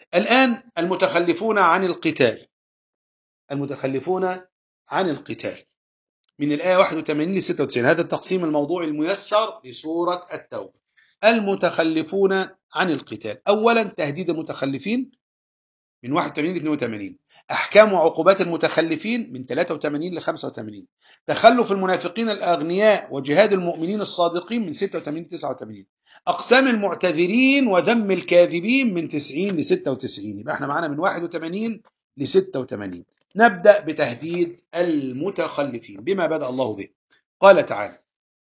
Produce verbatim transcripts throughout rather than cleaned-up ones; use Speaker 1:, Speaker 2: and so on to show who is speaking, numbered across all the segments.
Speaker 1: الآن المتخلفون عن القتال، المتخلفون عن القتال من الآية واحد وثمانين ل ستة وتسعين، هذا التقسيم الموضوعي الميسر لسورة التوبة. المتخلفون عن القتال، أولا تهديد المتخلفين من واحد وثمانين ل اثنين وثمانين، أحكام وعقوبات المتخلفين من ثلاثة وثمانين ل خمسة وثمانين، تخلف المنافقين الأغنياء وجهاد المؤمنين الصادقين من ستة وثمانين ل تسعة وثمانين، أقسام المعتذرين وذم الكاذبين من تسعين ل ستة وتسعين. يبقى احنا معانا من واحد وثمانين ل ستة وثمانين. نبدأ بتهديد المتخلفين بما بدأ الله به. قال تعالى: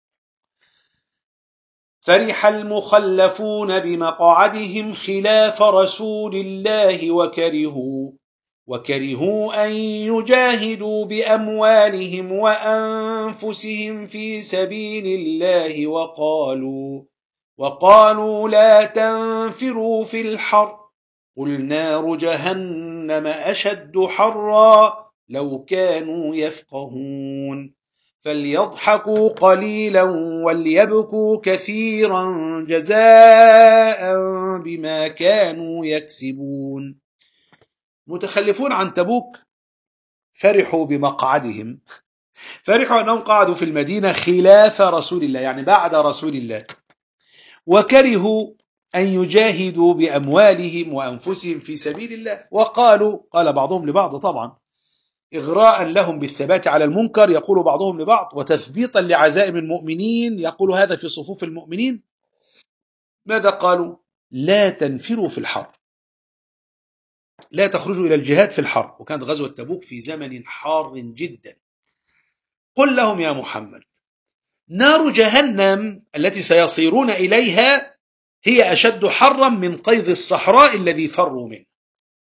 Speaker 1: فرح المخلفون بمقعدهم خلاف رسول الله وكرهوا وكرهوا أن يجاهدوا بأموالهم وأنفسهم في سبيل الله وقالوا وقالوا لا تنفروا في الحر قل نار جهنم أشد حرا لو كانوا يفقهون فليضحكوا قليلا وليبكوا كثيرا جزاء بما كانوا يكسبون. متخلفون عن تبوك فرحوا بمقعدهم، فرحوا أنهم قعدوا في المدينة خلاف رسول الله، يعني بعد رسول الله، وكرهوا أن يجاهدوا بأموالهم وأنفسهم في سبيل الله، وقالوا، قال بعضهم لبعض طبعا إغراء لهم بالثبات على المنكر، يقول بعضهم لبعض، وتثبيطا لعزائم المؤمنين، يقول هذا في صفوف المؤمنين. ماذا قالوا؟ لا تنفروا في الحر، لا تخرجوا إلى الجهاد في الحر، وكانت غزوة تبوك في زمن حار جدا. قل لهم يا محمد نار جهنم التي سيصيرون إليها هي أشد حرا من قيظ الصحراء الذي فروا منه،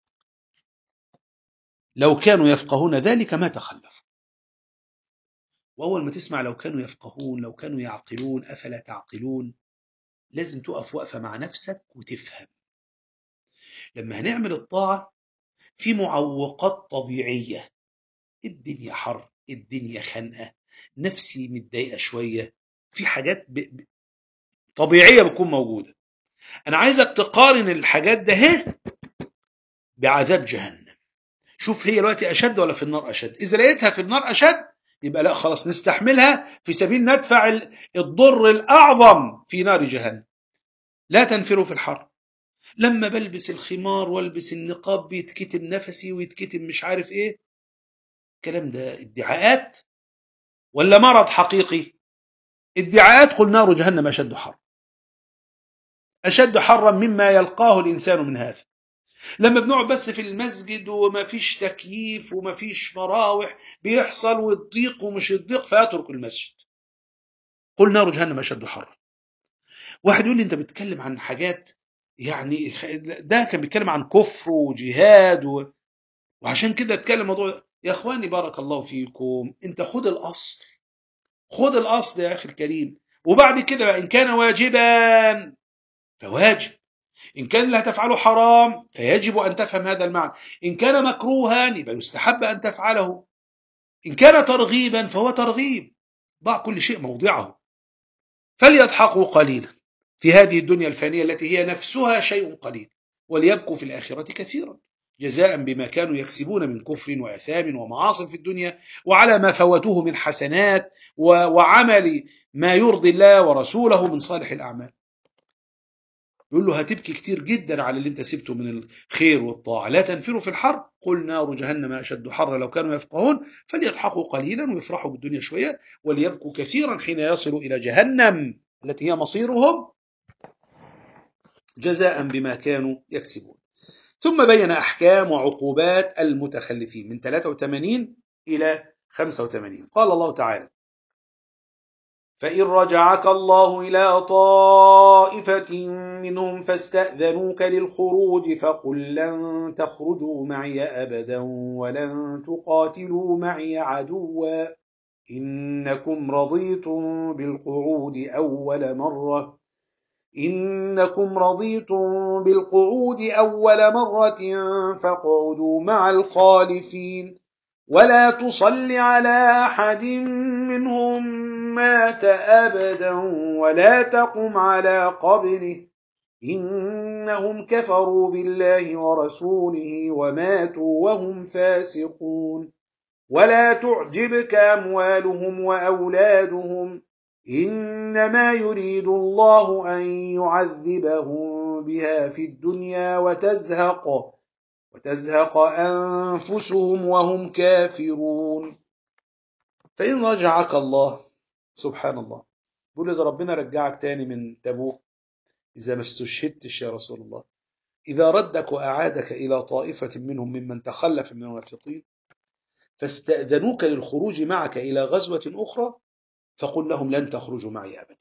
Speaker 1: لو كانوا يفقهون ذلك ما تخلفوا. وأول ما تسمع لو كانوا يفقهون، لو كانوا يعقلون، أفلا تعقلون، لازم تقف وقفة مع نفسك وتفهم. لما هنعمل الطاعة في معوقات طبيعية، الدنيا حر، الدنيا خنقة، نفسي متضايقة شوية، في حاجات ب... ب... طبيعية بتكون موجودة. أنا عايزك تقارن الحاجات ده هي بعذاب جهنم، شوف هي دلوقتي أشد ولا في النار أشد. إذا لقيتها في النار أشد يبقى لا خلاص نستحملها في سبيل ندفع الضر الأعظم في نار جهنم. لا تنفروا في الحر، لما بلبس الخمار والبس النقاب بيتكتم نفسي ويتكتم مش عارف ايه، الكلام ده ادعاءات ولا مرض حقيقي؟ ادعاءات. قل نار جهنم أشد حر، أشد حرا مما يلقاه الإنسان من هذا. لما بنقعد بس في المسجد وما فيش تكييف وما فيش مراوح بيحصل والضيق ومش الضيق فيترك المسجد. قل نار جهنم أشد حرا. واحد يقول لي أنت بتتكلم عن حاجات، يعني ده كان بيتكلم عن كفر وجهاد و... وعشان كده اتكلم موضوع. يا اخواني بارك الله فيكم، انت خد الاصل، خد الاصل يا اخي الكريم، وبعد كده ان كان واجبا فواجب، ان كان اللي هتفعله حرام فيجب ان تفهم هذا المعنى، ان كان مكروها يبقى يستحب ان تفعله، ان كان ترغيبا فهو ترغيب. ضع كل شيء موضعه. فليضحكوا قليلا في هذه الدنيا الفانية التي هي نفسها شيء قليل، وليبكوا في الآخرة كثيرا جزاء بما كانوا يكسبون من كفر وأثام ومعاصي في الدنيا، وعلى ما فوتوه من حسنات وعمل ما يرضي الله ورسوله من صالح الأعمال. يقول له هتبكي كتير جدا على اللي انت سبته من الخير والطاعة. لا تنفروا في الحر قل نار جهنم أشد حرا لو كانوا يفقهون فليضحكوا قليلا ويفرحوا بالدنيا شوية وليبكوا كثيرا حين يصلوا إلى جهنم التي هي مصيرهم جزاء بما كانوا يكسبون. ثم بين أحكام وعقوبات المتخلفين من ثلاثة وثمانين إلى خمسة وثمانين. قال الله تعالى: فإن رجعك الله إلى طائفة منهم فاستأذنوك للخروج فقل لن تخرجوا معي أبدا ولن تقاتلوا معي عدوا إنكم رضيتم بالقعود أول مرة إنكم رضيتم بالقعود أول مرة فاقعدوا مع الخالفين ولا تصل على أحد منهم مات أبدا ولا تقم على قبره إنهم كفروا بالله ورسوله وماتوا وهم فاسقون ولا تعجبك أموالهم وأولادهم إنما يريد الله أن يعذبهم بها في الدنيا وتزهق وتزهق أنفسهم وهم كافرون. فإن رجعك الله سبحان الله بيقول إذا ربنا رجعك تاني من تبوك، إذا ما استشهدتش يا رسول الله، إذا ردك وأعادك إلى طائفة منهم ممن تخلف من المنافقين فاستأذنوك للخروج معك إلى غزوة أخرى فقل لهم لن تخرجوا معي أبدا.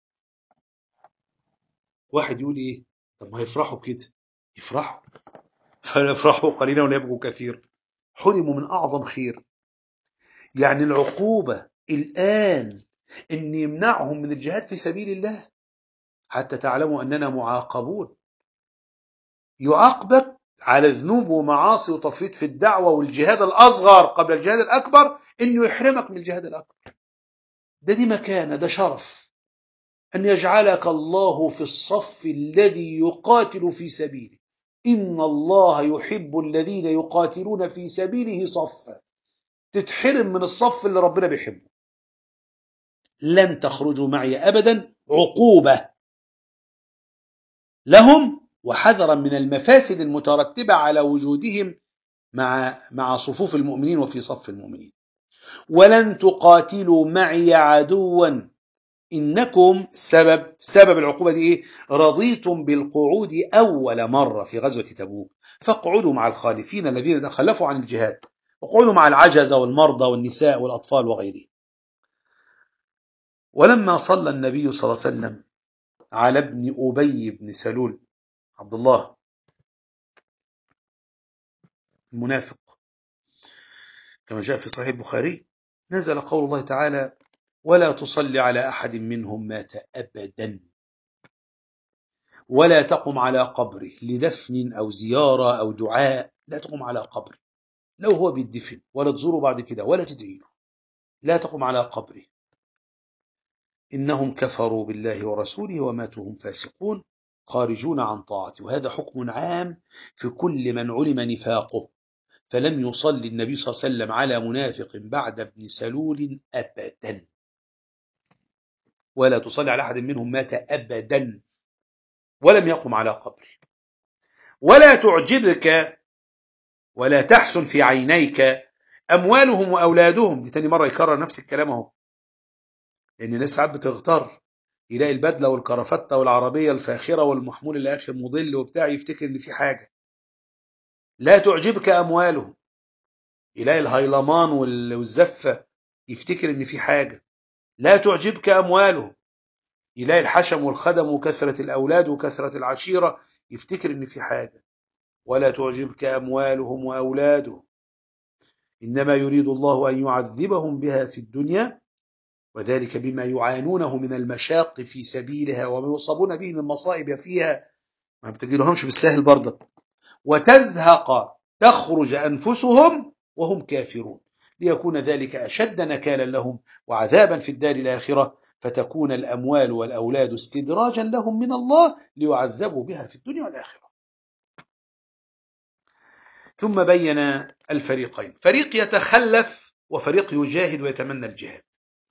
Speaker 1: واحد يقول إيه؟ طب ما يفرحوا كده، يفرحوا فيفرحوا قليلا ويبقوا كثير، حرموا من أعظم خير. يعني العقوبة الآن إن يمنعهم من الجهاد في سبيل الله حتى تعلموا أننا معاقبون. يعاقبك على ذنوب ومعاصي وتفريط في الدعوة والجهاد الأصغر قبل الجهاد الأكبر، إنه يحرمك من الجهاد الأكبر. ده دي مكانة، ده شرف أن يجعلك الله في الصف الذي يقاتل في سبيله. إن الله يحب الذين يقاتلون في سبيله صفا. تتحرم من الصف اللي ربنا بيحبه. لن تخرجوا معي أبدا عقوبة لهم وحذرا من المفاسد المترتبة على وجودهم مع مع صفوف المؤمنين وفي صف المؤمنين. ولن تقاتلوا معي عدوا إنكم سبب سبب العقوبة دي إيه؟ رضيتم بالقعود أول مرة في غزوة تبوك فاقعدوا مع الخالفين الذين تخلفوا عن الجهاد، وقعدوا مع العجزة والمرضى والنساء والأطفال وغيره. ولما صلى النبي صلى الله عليه وسلم على ابن أبي بن سلول عبد الله المنافق كما جاء في صحيح البخاري، نزل قول الله تعالى ولا تصلي على أحد منهم مات أبدا ولا تقم على قبره لدفن أو زيارة أو دعاء. لا تقم على قبره لو هو بيدفن، ولا تزوره بعد كده ولا تدعي له. لا تقم على قبره إنهم كفروا بالله ورسوله وماتوا هم فاسقون خارجون عن طاعته. وهذا حكم عام في كل من علم نفاقه. فلم يصلي النبي صلى الله عليه وسلم على منافق بعد ابن سلول أبدا. ولا تصلي على أحد منهم مات أبدا ولم يقم على قبر. ولا تعجبك ولا تحسن في عينيك أموالهم وأولادهم. دي تاني مرة يكرر نفس الكلام اهو، لأن الناس ساعات بتغتر، يلاقي البدلة والكرافتة والعربية الفاخرة والمحمول اللي آخر موديل وبتاع يفتكر إن في حاجة. لا تعجبك أموالهم، يلاقي الهيلمان والزفة يفتكر إن في حاجة. لا تعجبك أموالهم، يلاقي الحشم والخدم وكثرة الأولاد وكثرة العشيرة يفتكر إن في حاجة. ولا تعجبك أموالهم وأولادهم إنما يريد الله أن يعذبهم بها في الدنيا وذلك بما يعانونه من المشاق في سبيلها وما يصابون به من مصائب فيها، ما بتجيلهمش بالسهل برضه. وتزهق تخرج أنفسهم وهم كافرون ليكون ذلك أشد نكالا لهم وعذابا في الدار الآخرة، فتكون الأموال والأولاد استدراجا لهم من الله ليعذبوا بها في الدنيا والآخرة. ثم بين الفريقين، فريق يتخلف وفريق يجاهد ويتمنى الجهاد.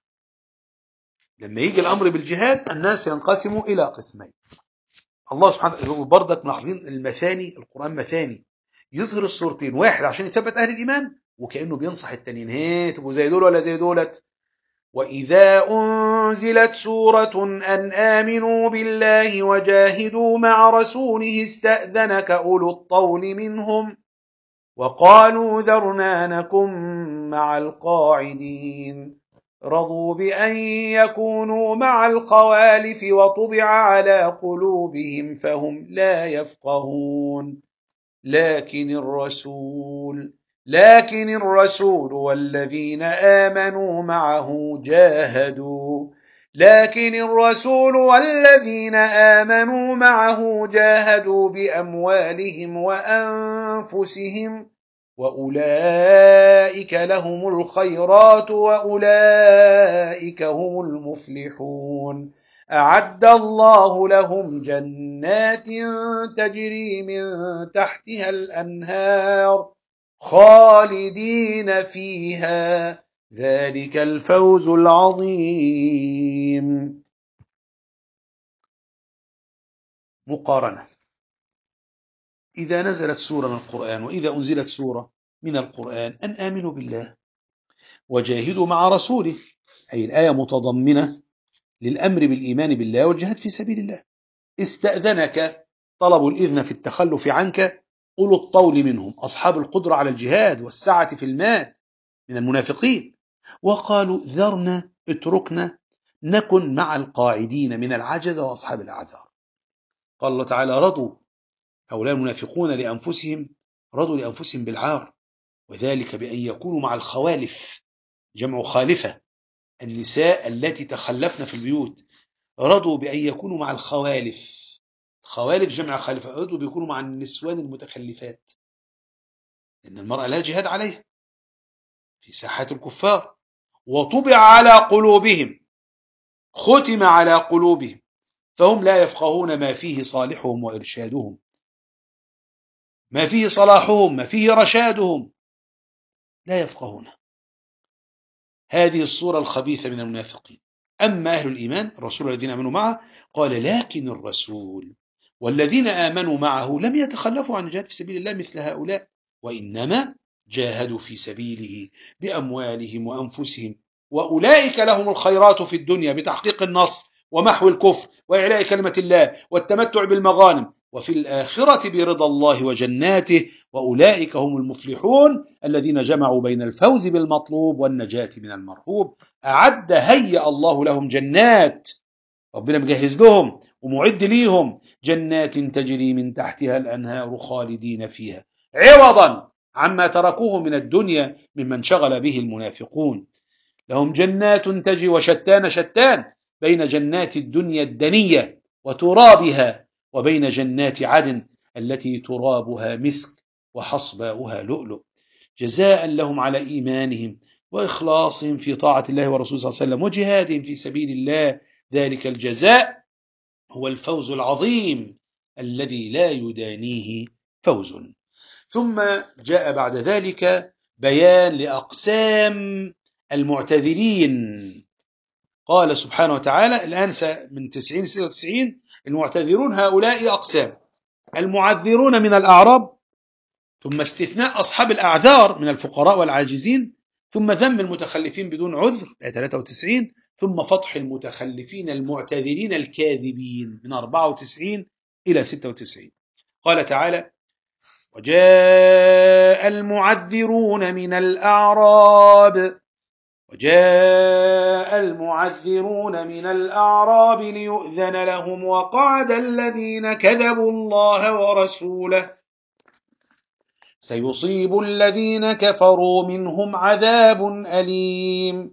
Speaker 1: لما يجي الأمر بالجهاد الناس ينقسموا إلى قسمين. الله سبحانه وتعالى برضك ملاحظين المثاني، القرآن مثاني يظهر الصورتين، واحد عشان يثبت أهل الإيمان وكأنه بينصح التانيين، هي تبقوا زي دول ولا زي دولت. وإذا أنزلت سورة أن آمنوا بالله وجاهدوا مع رسوله استأذنك أولو الطول منهم وقالوا ذرنا نكن مع القاعدين رضوا بأن يكونوا مع الخوالف وطبع على قلوبهم فهم لا يفقهون لكن الرسول لكن الرسول والذين آمنوا معه جاهدوا لكن الرسول والذين آمنوا معه جاهدوا بأموالهم وأنفسهم وأولئك لهم الخيرات وأولئك هم المفلحون. أعد الله لهم جنات تجري من تحتها الأنهار خالدين فيها ذلك الفوز العظيم. مقارنة: إذا نزلت سورة من القرآن وإذا أنزلت سورة من القرآن أن آمنوا بالله وجاهدوا مع رسوله، أي الآية متضمنة للأمر بالإيمان بالله والجهاد في سبيل الله. استأذنك، طلبوا الإذن في التخلف عنك أولو الطول منهم، أصحاب القدرة على الجهاد والسعة في المال من المنافقين، وقالوا ذرنا اتركنا نكن مع القاعدين من العجز وأصحاب الأعذار. قال الله تعالى: رضوا هؤلاء المنافقون لأنفسهم، رضوا لأنفسهم بالعار، وذلك بأن يكونوا مع الخوالف، جمع خالفة، النساء التي تخلفن في البيوت، رضوا بأن يكونوا مع الخوالف، خوالف جمع خالفة، رضوا بيكونوا مع النسوان المتخلفات، لأن المرأة لا جهاد عليها في ساحات الكفار. وطبع على قلوبهم، ختم على قلوبهم، فهم لا يفقهون ما فيه صالحهم وإرشادهم، ما فيه صلاحهم، ما فيه رشادهم، لا يفقهون. هذه الصورة الخبيثة من المنافقين. أما أهل الإيمان الرسول الذين آمنوا معه، قال: لكن الرسول والذين آمنوا معه لم يتخلفوا عن الجهاد في سبيل الله مثل هؤلاء، وإنما جاهدوا في سبيله بأموالهم وأنفسهم، وأولئك لهم الخيرات في الدنيا بتحقيق النصر ومحو الكفر وإعلاء كلمة الله والتمتع بالمغانم، وفي الآخرة برضا الله وجناته، وأولئك هم المفلحون الذين جمعوا بين الفوز بالمطلوب والنجاة من المرهوب. أعد هيأ الله لهم جنات، ربنا مجهز لهم ومعد ليهم جنات تجري من تحتها الأنهار خالدين فيها، عوضا عما تركوه من الدنيا ممن شغل به المنافقون. لهم جنات تجري، وشتان شتان بين جنات الدنيا الدنية وترابها وبين جنات عدن التي ترابها مسك وحصباؤها لؤلؤ، جزاء لهم على إيمانهم وإخلاصهم في طاعة الله ورسوله صلى الله عليه وسلم وجهادهم في سبيل الله، ذلك الجزاء هو الفوز العظيم الذي لا يدانيه فوز. ثم جاء بعد ذلك بيان لأقسام المعتذرين. قال سبحانه وتعالى الآن من تسعين ستة وتسعين: المعتذرون هؤلاء أقسام: المعذرون من الأعراب، ثم استثناء أصحاب الأعذار من الفقراء والعاجزين، ثم ذم المتخلفين بدون عذر آية ثلاثة وتسعين، ثم فضح المتخلفين المعتذرين الكاذبين من أربعة وتسعين إلى ستة وتسعين. قال تعالى: وجاء المعذرون من الأعراب وجاء المعذرون من الأعراب ليؤذن لهم وقعد الذين كذبوا الله ورسوله سيصيب الذين كفروا منهم عذاب أليم.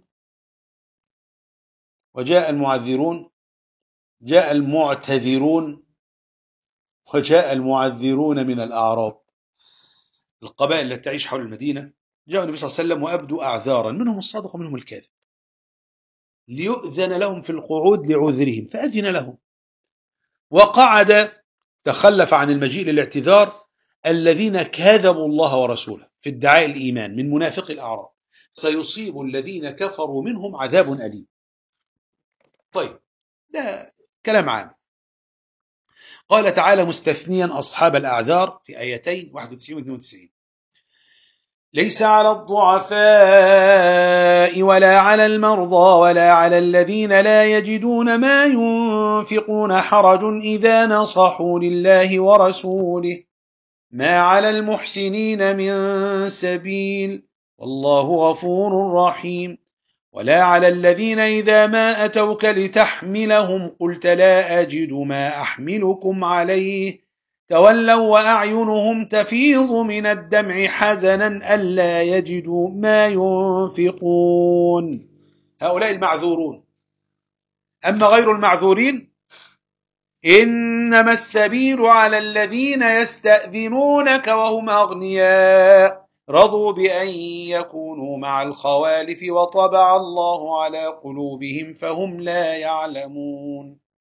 Speaker 1: وجاء المعذرون، جاء المعتذرون، وجاء المعذرون من الأعراب، القبائل التي تعيش حول المدينة. جاء النبي صلى الله عليه وسلم وأبدوا أعذارا، منهم الصادق ومنهم الكاذب، ليؤذن لهم في القعود لعذرهم فأذن لهم. وقعد، تخلف عن المجيء للاعتذار، الذين كذبوا الله ورسوله في ادعاء الإيمان من منافق الأعراب، سيصيب الذين كفروا منهم عذاب أليم. طيب، ده كلام عام. قال تعالى مستثنيا أصحاب الأعذار في آيتين واحد وتسعين و اثنين وتسعين: ليس على الضعفاء ولا على المرضى ولا على الذين لا يجدون ما ينفقون حرج إذا نصحوا لله ورسوله ما على المحسنين من سبيل والله غفور رحيم. ولا على الذين إذا ما أتوك لتحملهم قلت لا أجد ما أحملكم عليه تولوا وأعينهم تفيض من الدمع حزنا ألا يجدوا ما ينفقون. هؤلاء المعذورون. أما غير المعذورين: إنما السبيل على الذين يستأذنونك وهم أغنياء رضوا بأن يكونوا مع الخوالف وطبع الله على قلوبهم فهم لا يعلمون.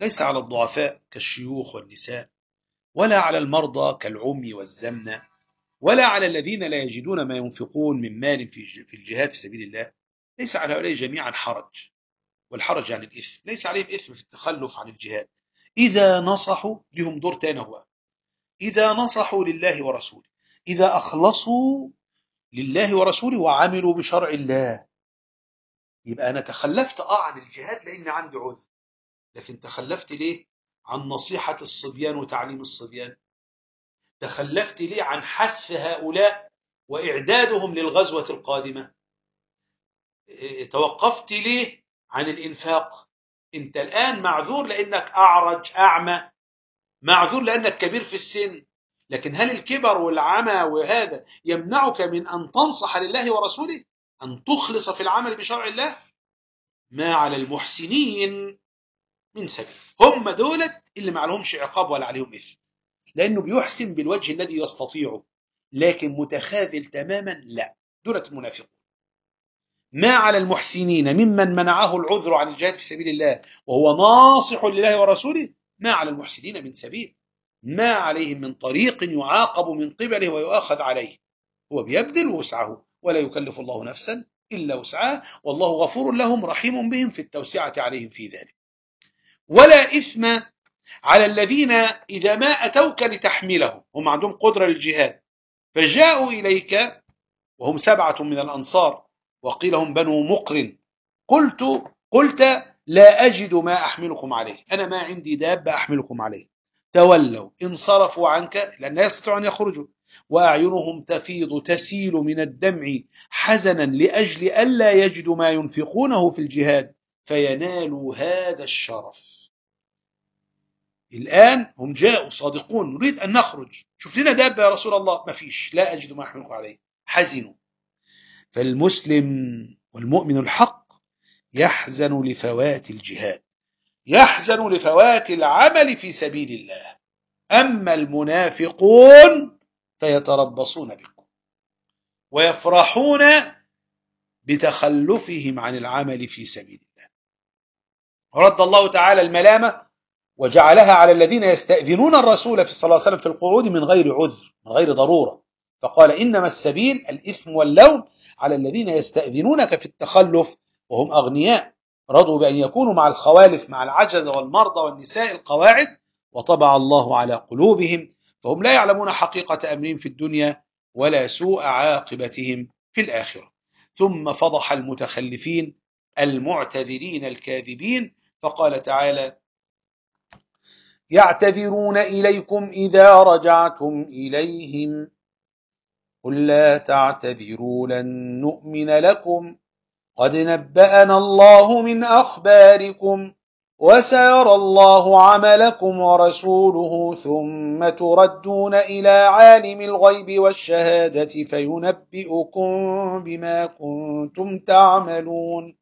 Speaker 1: ليس على الضعفاء كالشيوخ والنساء، ولا على المرضى كالعمي والزمنة، ولا على الذين لا يجدون ما ينفقون من مال في الجهاد في سبيل الله. ليس على هؤلاء جميعا حرج، والحرج عن الإثم، ليس عليهم إثم في التخلف عن الجهاد إذا نصحوا. لهم دور تاني، هو إذا نصحوا لله ورسوله، إذا أخلصوا لله ورسوله وعملوا بشرع الله. يبقى أنا تخلفت آه عن الجهاد لأن عندي عذر، لكن تخلفت ليه عن نصيحة الصبيان وتعليم الصبيان؟ تخلفت ليه عن حث هؤلاء وإعدادهم للغزوة القادمة؟ توقفت ليه عن الإنفاق؟ أنت الآن معذور لأنك أعرج أعمى، معذور لأنك كبير في السن، لكن هل الكبر والعمى وهذا يمنعك من أن تنصح لله ورسوله، أن تخلص في العمل بشرع الله؟ ما على المحسنين من سبيل. هم دولت اللي ما عليهمش عقاب ولا عليهم إثم، لأنه بيحسن بالوجه الذي يستطيعه، لكن متخاذل تماما لا، دولة المنافقون. ما على المحسنين ممن منعه العذر عن الجهاد في سبيل الله وهو ناصح لله ورسوله، ما على المحسنين من سبيل، ما عليهم من طريق يعاقب من قبله ويؤاخذ عليه. هو بيبذل وسعه ولا يكلف الله نفسا إلا وسعها، والله غفور لهم رحيم بهم في التوسعة عليهم في ذلك. ولا إثم على الذين إذا ما أتوك لتحملهم، هم عندهم قدرة للجهاد، فجاءوا إليك وهم سبعة من الأنصار وقيل هم بنو مقرن، قلت قلت لا أجد ما أحملكم عليه، أنا ما عندي دابة أحملكم عليه. تولوا انصرفوا عنك لأن لا يستطيعوا أن يخرجوا، وأعينهم تفيض تسيل من الدمع حزنا لأجل ألا يجدوا ما ينفقونه في الجهاد فينالوا هذا الشرف. الآن هم جاءوا صادقون، نريد أن نخرج، شوف لنا دابة يا رسول الله، ما فيش، لا أجد ما أحملكم عليه، حزنوا. فالمسلم والمؤمن الحق يحزن لفوات الجهاد، يحزن لفوات العمل في سبيل الله. أما المنافقون فيتربصون بكم ويفرحون بتخلفهم عن العمل في سبيل الله. رد الله تعالى الملامة وجعلها على الذين يستأذنون الرسول صلى الله عليه وسلم في القعود من غير عذر، من غير ضرورة، فقال إنما السبيل الإثم واللوم على الذين يستأذنونك في التخلف وهم أغنياء، رضوا بأن يكونوا مع الخوالف، مع العجز والمرضى والنساء القواعد، وطبع الله على قلوبهم فهم لا يعلمون حقيقة أمرهم في الدنيا ولا سوء عاقبتهم في الآخرة. ثم فضح المتخلفين المعتذرين الكاذبين فقال تعالى: يعتذرون إليكم إذا رجعتم إليهم قل لا تعتذروا لن نؤمن لكم قد نبأنا الله من أخباركم وسيرى الله عملكم ورسوله ثم تردون إلى عالم الغيب والشهادة فينبئكم بما كنتم تعملون.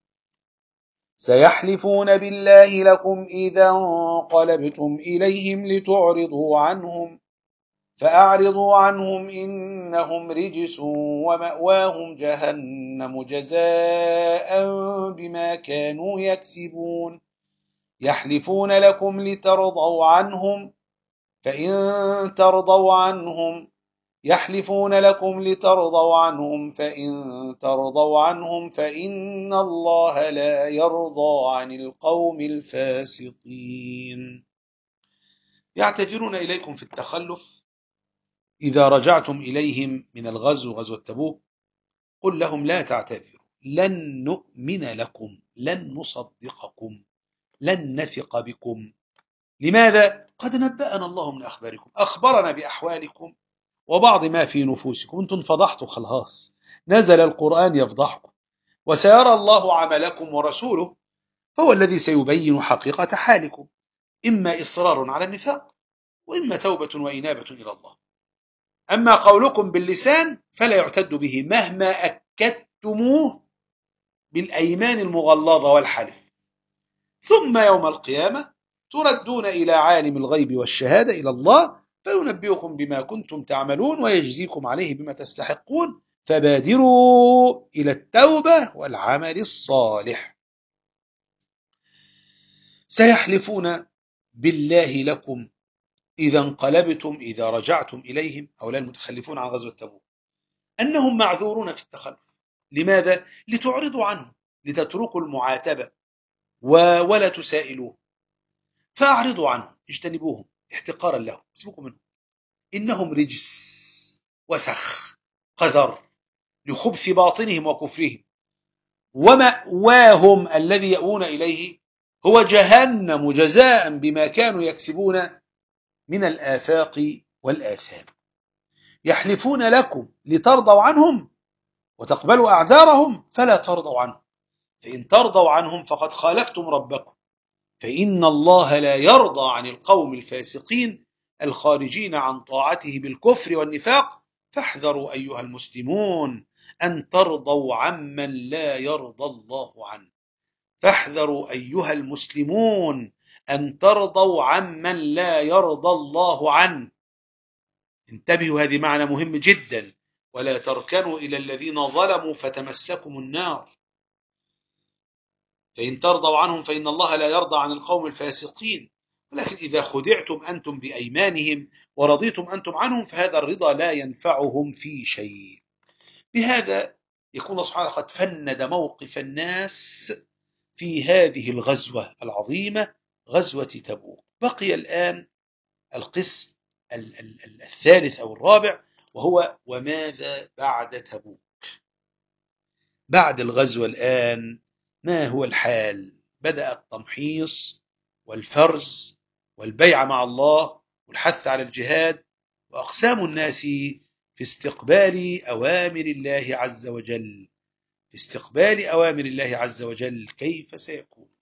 Speaker 1: سيحلفون بالله لكم إذا انقلبتم إليهم لتعرضوا عنهم فأعرضوا عنهم إنهم رجس ومأواهم جهنم جزاء بما كانوا يكسبون. يحلفون لكم لترضوا عنهم فإن ترضوا عنهم يحلفون لكم لترضوا عنهم فإن ترضوا عنهم فإن الله لا يرضى عن القوم الفاسقين. يعتذرون إليكم في التخلف إذا رجعتم إليهم من الغزو، غزوة تبوك، قل لهم لا تعتذروا لن نؤمن لكم لن نصدقكم لن نثق بكم. لماذا؟ قد نبأنا الله من أخباركم، أخبرنا بأحوالكم وبعض ما في نفوسكم، أنتم فضحتوا خلاص، نزل القرآن يفضحكم، وسيرى الله عملكم ورسوله هو الذي سيبين حقيقة حالكم، إما إصرار على النفاق وإما توبة وإنابة إلى الله. أما قولكم باللسان فلا يعتد به مهما أكدتموه بالأيمان المغلظة والحلف، ثم يوم القيامة تردون إلى عالم الغيب والشهادة إلى الله فينبئكم بما كنتم تعملون ويجزيكم عليه بما تستحقون، فبادروا إلى التوبة والعمل الصالح. سيحلفون بالله لكم إذا انقلبتم إذا رجعتم إليهم، هؤلاء المتخلفون عن غزوة تبوك، أنهم معذورون في التخلف. لماذا؟ لتعرضوا عنهم، لتتركوا المعاتبة ولا تسائلوه، فأعرضوا عنهم، اجتنبوهم احتقارا لهم، سيبكم منهم، إنهم رجس وسخ قذر لخبث باطنهم وكفرهم، ومأواهم الذي يأوون إليه هو جهنم جزاء بما كانوا يكسبون من الآفاق والآثام. يحلفون لكم لترضوا عنهم وتقبلوا أعذارهم، فلا ترضوا عنهم، فإن ترضوا عنهم فقد خالفتم ربكم، فإن الله لا يرضى عن القوم الفاسقين الخارجين عن طاعته بالكفر والنفاق. فاحذروا أيها المسلمون أن ترضوا عمن لا يرضى الله عنه، فاحذروا أيها المسلمون أن ترضوا عمن لا يرضى الله عنه. انتبهوا، هذه معنى مهم جدا، ولا تركنوا إلى الذين ظلموا فتمسكم النار. فإن ترضوا عنهم فإن الله لا يرضى عن القوم الفاسقين، ولكن إذا خدعتم أنتم بأيمانهم ورضيتم أنتم عنهم فهذا الرضا لا ينفعهم في شيء. بهذا يكون الله سبحانه قد فند موقف الناس في هذه الغزوة العظيمة، غزوة تبوك. بقي الآن القسم الثالث أو الرابع، وهو وماذا بعد تبوك. بعد الغزوة الآن ما هو الحال؟ بدأ التمحيص والفرز والبيع مع الله والحث على الجهاد، وأقسام الناس في استقبال أوامر الله عز وجل. في استقبال أوامر الله عز وجل كيف سيكون؟